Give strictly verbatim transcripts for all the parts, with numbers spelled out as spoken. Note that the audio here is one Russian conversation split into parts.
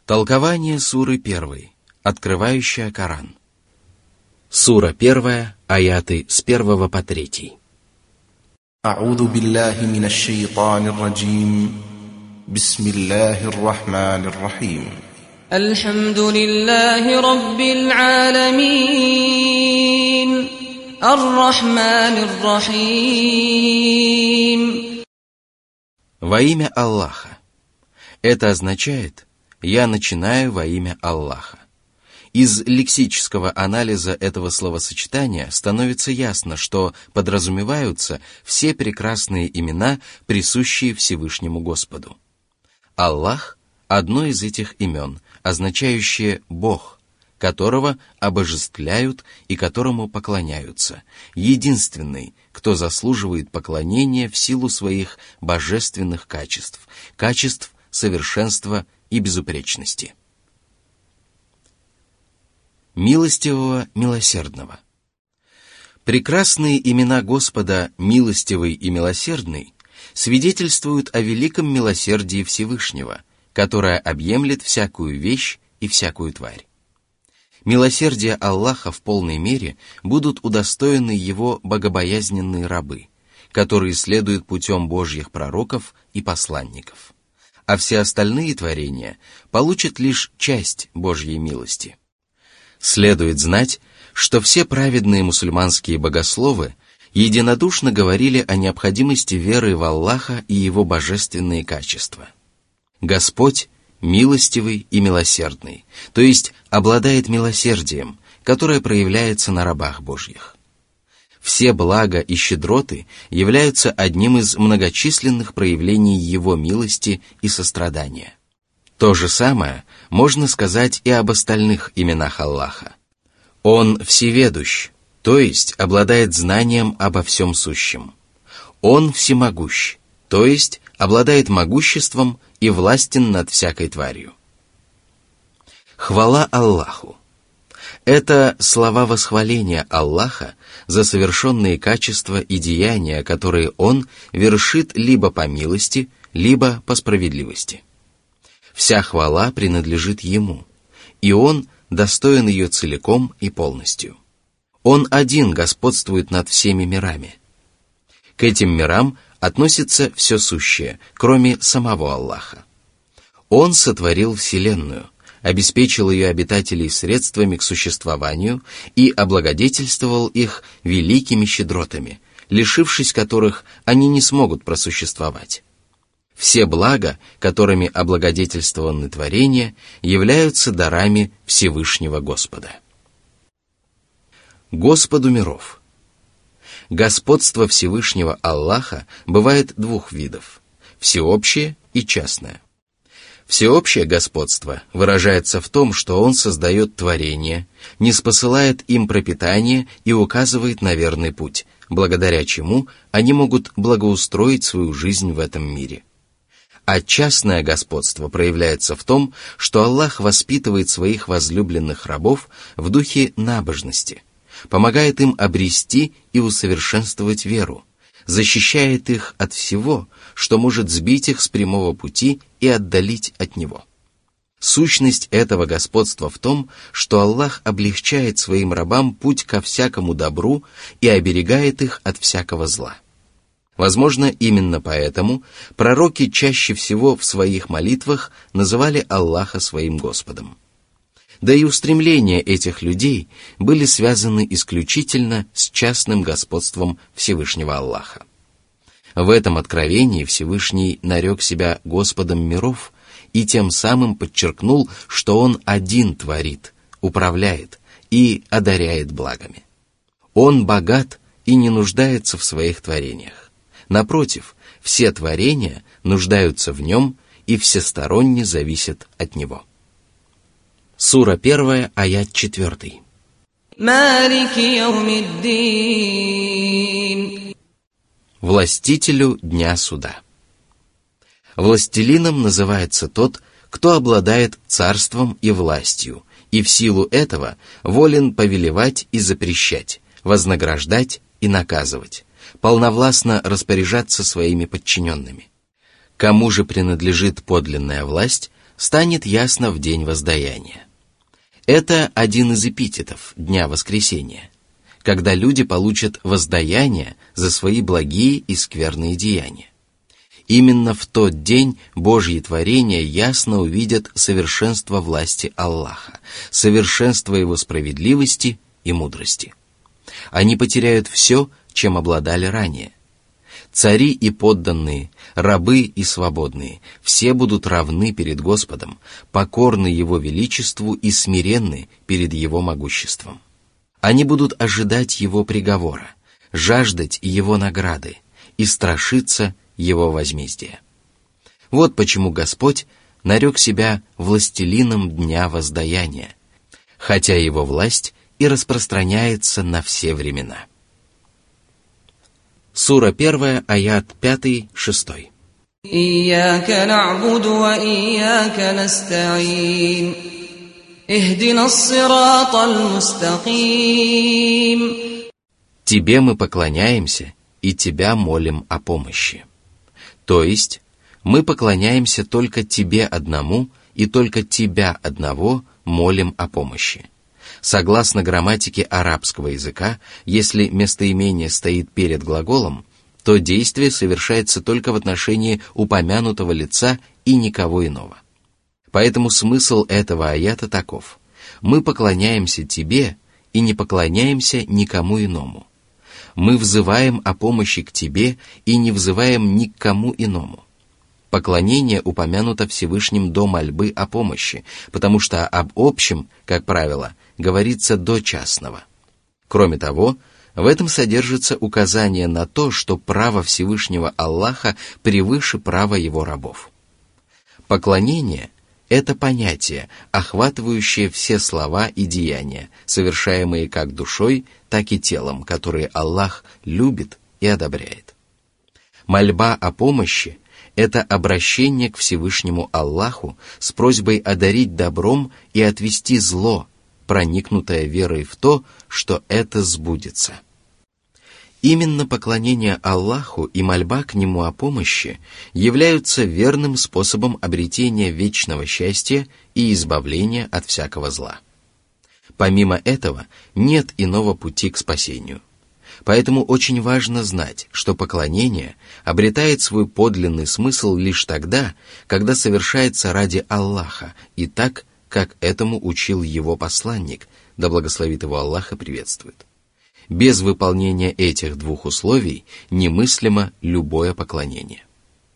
Толкование суры первой, открывающая Коран. Сура первая, аяты с первого по третий. أعوذ بالله من الشيطان الرجيم بسم الله الرحمن الرحيم الحمد لله رب العالمين الرحمن الرحيم. Во имя Аллаха. Это означает «я начинаю во имя Аллаха». Из лексического анализа этого словосочетания становится ясно, что подразумеваются все прекрасные имена, присущие Всевышнему Господу. Аллах – одно из этих имен, означающее «Бог», которого обожествляют и которому поклоняются, единственный, кто заслуживает поклонения в силу своих божественных качеств, качеств совершенства и безупречности. Милостивого, милосердного. Прекрасные имена Господа, милостивый и милосердный, свидетельствуют о великом милосердии Всевышнего, которое объемлет всякую вещь и всякую тварь. Милосердия Аллаха в полной мере будут удостоены Его богобоязненные рабы, которые следуют путем Божьих пророков и посланников, а все остальные творения получат лишь часть Божьей милости. Следует знать, что все праведные мусульманские богословы единодушно говорили о необходимости веры в Аллаха и Его божественные качества. Господь милостивый и милосердный, то есть обладает милосердием, которое проявляется на рабах Божьих. Все блага и щедроты являются одним из многочисленных проявлений Его милости и сострадания. То же самое можно сказать и об остальных именах Аллаха. Он всеведущ, то есть обладает знанием обо всем сущем. Он всемогущ, то есть обладает могуществом и властен над всякой тварью. Хвала Аллаху. Это слова восхваления Аллаха за совершенные качества и деяния, которые Он вершит либо по милости, либо по справедливости. Вся хвала принадлежит Ему, и Он достоин ее целиком и полностью. Он один господствует над всеми мирами. К этим мирам относится все сущее, кроме самого Аллаха. Он сотворил Вселенную, обеспечил ее обитателей средствами к существованию и облагодетельствовал их великими щедротами, лишившись которых они не смогут просуществовать. Все блага, которыми облагодетельствованы творения, являются дарами Всевышнего Господа. Господу миров. Господство Всевышнего Аллаха бывает двух видов – всеобщее и частное. Всеобщее господство выражается в том, что Он создает творения, ниспосылает им пропитание и указывает на верный путь, благодаря чему они могут благоустроить свою жизнь в этом мире. А частное господство проявляется в том, что Аллах воспитывает своих возлюбленных рабов в духе набожности, помогает им обрести и усовершенствовать веру, защищает их от всего, что может сбить их с прямого пути и отдалить от него. Сущность этого господства в том, что Аллах облегчает своим рабам путь ко всякому добру и оберегает их от всякого зла. Возможно, именно поэтому пророки чаще всего в своих молитвах называли Аллаха своим Господом. Да и устремления этих людей были связаны исключительно с частным господством Всевышнего Аллаха. В этом откровении Всевышний нарек себя Господом миров и тем самым подчеркнул, что Он один творит, управляет и одаряет благами. Он богат и не нуждается в своих творениях. Напротив, все творения нуждаются в Нем и всесторонне зависят от Него. Сура первая, аят четвертый. Властителю Дня Суда. Властелином называется тот, кто обладает царством и властью, и в силу этого волен повелевать и запрещать, вознаграждать и наказывать, полновластно распоряжаться своими подчиненными. Кому же принадлежит подлинная власть, станет ясно в день воздаяния. Это один из эпитетов Дня Воскресения, когда люди получат воздаяние за свои благие и скверные деяния. Именно в тот день Божьи творения ясно увидят совершенство власти Аллаха, совершенство Его справедливости и мудрости. Они потеряют все, чем обладали ранее. Цари и подданные, рабы и свободные, все будут равны перед Господом, покорны Его величеству и смиренны перед Его могуществом. Они будут ожидать Его приговора, жаждать Его награды и страшиться Его возмездия. Вот почему Господь нарек себя властелином Дня Воздаяния, хотя Его власть и распространяется на все времена. Сура первая, аят пятый, шестой. إياك نعبد وإياك نستعين اهدنا الصراط المستقيم. Тебе мы поклоняемся и Тебя молим о помощи. То есть, мы поклоняемся только Тебе одному и только Тебя одного молим о помощи. Согласно грамматике арабского языка, если местоимение стоит перед глаголом, то действие совершается только в отношении упомянутого лица и никого иного. Поэтому смысл этого аята таков: мы поклоняемся Тебе и не поклоняемся никому иному. Мы взываем о помощи к Тебе и не взываем ни к кому иному. Поклонение упомянуто Всевышним до мольбы о помощи, потому что об общем, как правило, говорится до частного. Кроме того, в этом содержится указание на то, что право Всевышнего Аллаха превыше права Его рабов. Поклонение – это понятие, охватывающее все слова и деяния, совершаемые как душой, так и телом, которые Аллах любит и одобряет. Мольба о помощи – это обращение к Всевышнему Аллаху с просьбой одарить добром и отвести зло, проникнутое верой в то, что это сбудется. Именно поклонение Аллаху и мольба к Нему о помощи являются верным способом обретения вечного счастья и избавления от всякого зла. Помимо этого, нет иного пути к спасению. Поэтому очень важно знать, что поклонение обретает свой подлинный смысл лишь тогда, когда совершается ради Аллаха и так, как этому учил Его посланник, да благословит Его Аллах и приветствует. Без выполнения этих двух условий немыслимо любое поклонение.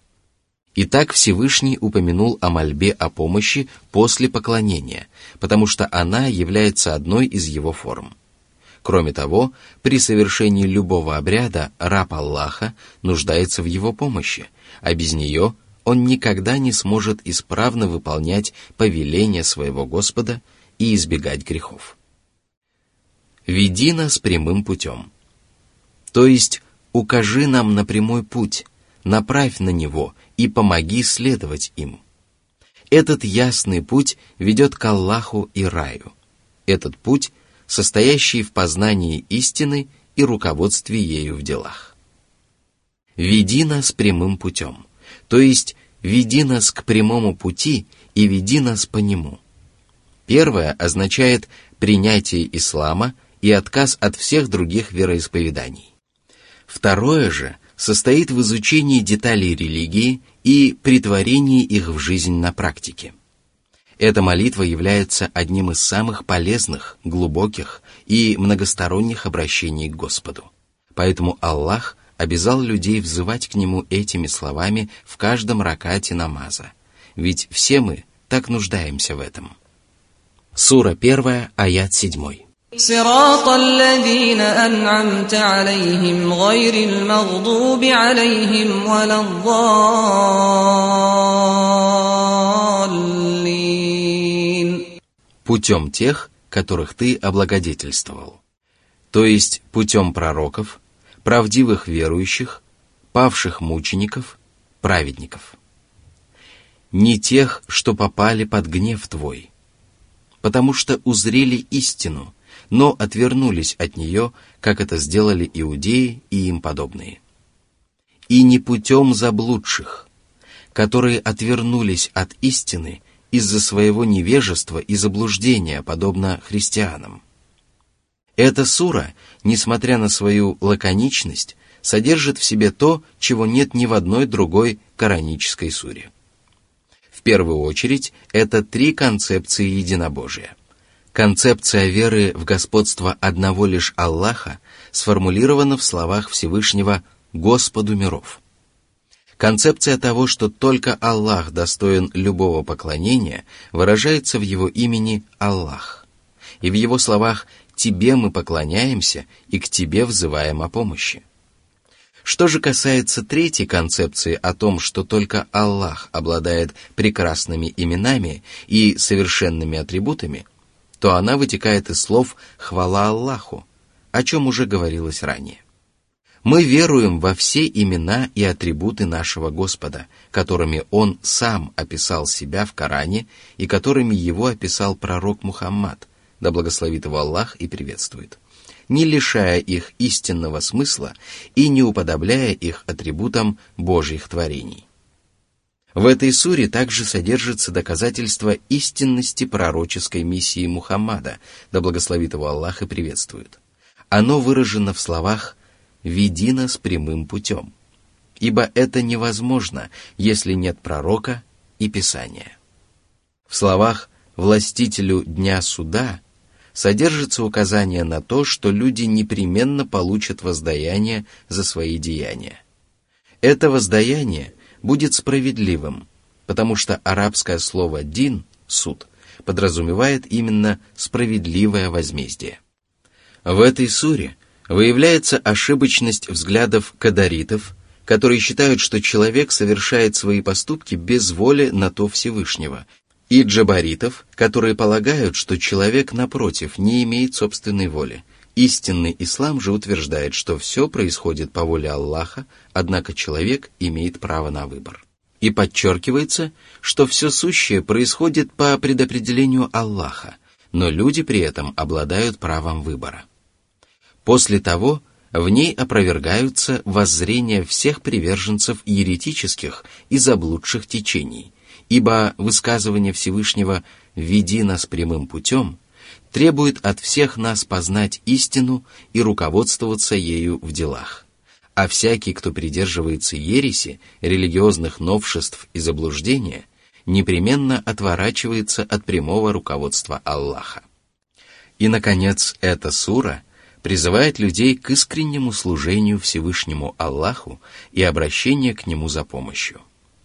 Итак, Всевышний упомянул о мольбе о помощи после поклонения, потому что она является одной из его форм. Кроме того, при совершении любого обряда раб Аллаха нуждается в его помощи, а без нее он никогда не сможет исправно выполнять повеления своего Господа и избегать грехов. «Веди нас прямым путем», то есть укажи нам на прямой путь, направь на него и помоги следовать им. Этот ясный путь ведет к Аллаху и раю. Этот путь – состоящий в познании истины и руководстве ею в делах. «Веди нас прямым путем», то есть «веди нас к прямому пути и веди нас по нему». Первое означает принятие ислама и отказ от всех других вероисповеданий. Второе же состоит в изучении деталей религии и претворении их в жизнь на практике. Эта молитва является одним из самых полезных, глубоких и многосторонних обращений к Господу. Поэтому Аллах обязал людей взывать к Нему этими словами в каждом ракате намаза, ведь все мы так нуждаемся в этом. Сура первая, аят седьмой. صراط الذين أنعمت عليهم غير المغضوب عليهم ولا الضالين. Путем тех, которых ты облагодетельствовал, то есть путем пророков, правдивых верующих, павших мучеников, праведников. Не тех, что попали под гнев твой, потому что узрели истину, но отвернулись от нее, как это сделали иудеи и им подобные. И не путем заблудших, которые отвернулись от истины из-за своего невежества и заблуждения, подобно христианам. Эта сура, несмотря на свою лаконичность, содержит в себе то, чего нет ни в одной другой коранической суре. В первую очередь, это три концепции единобожия. Концепция веры в господство одного лишь Аллаха сформулирована в словах Всевышнего «Господу миров». Концепция того, что только Аллах достоин любого поклонения, выражается в его имени Аллах. И в его словах «Тебе мы поклоняемся и к Тебе взываем о помощи». Что же касается третьей концепции о том, что только Аллах обладает прекрасными именами и совершенными атрибутами, то она вытекает из слов «хвала Аллаху», о чем уже говорилось ранее. Мы веруем во все имена и атрибуты нашего Господа, которыми Он сам описал себя в Коране и которыми Его описал пророк Мухаммад, да благословит Его Аллах и приветствует, не лишая их истинного смысла и не уподобляя их атрибутам Божьих творений. В этой суре также содержится доказательство истинности пророческой миссии Мухаммада, да благословит Его Аллах и приветствует. Оно выражено в словах «Веди нас прямым путем», ибо это невозможно, если нет пророка и Писания. В словах «Властителю дня суда» содержится указание на то, что люди непременно получат воздаяние за свои деяния. Это воздаяние будет справедливым, потому что арабское слово «дин» — «суд» подразумевает именно справедливое возмездие. В этой суре выявляется ошибочность взглядов кадаритов, которые считают, что человек совершает свои поступки без воли на то Всевышнего, и джабаритов, которые полагают, что человек, напротив, не имеет собственной воли. Истинный ислам же утверждает, что все происходит по воле Аллаха, однако человек имеет право на выбор. И подчеркивается, что все сущее происходит по предопределению Аллаха, но люди при этом обладают правом выбора. После того в ней опровергаются воззрения всех приверженцев еретических и заблудших течений, ибо высказывание Всевышнего «Веди нас прямым путем» требует от всех нас познать истину и руководствоваться ею в делах. А всякий, кто придерживается ереси, религиозных новшеств и заблуждения, непременно отворачивается от прямого руководства Аллаха. И, наконец, эта сура призывает людей к искреннему служению Всевышнему Аллаху и обращению к Нему за помощью.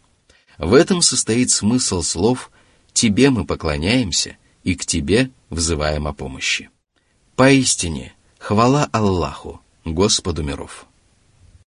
В этом состоит смысл слов «Тебе мы поклоняемся и к Тебе взываем о помощи». Поистине, хвала Аллаху, Господу миров.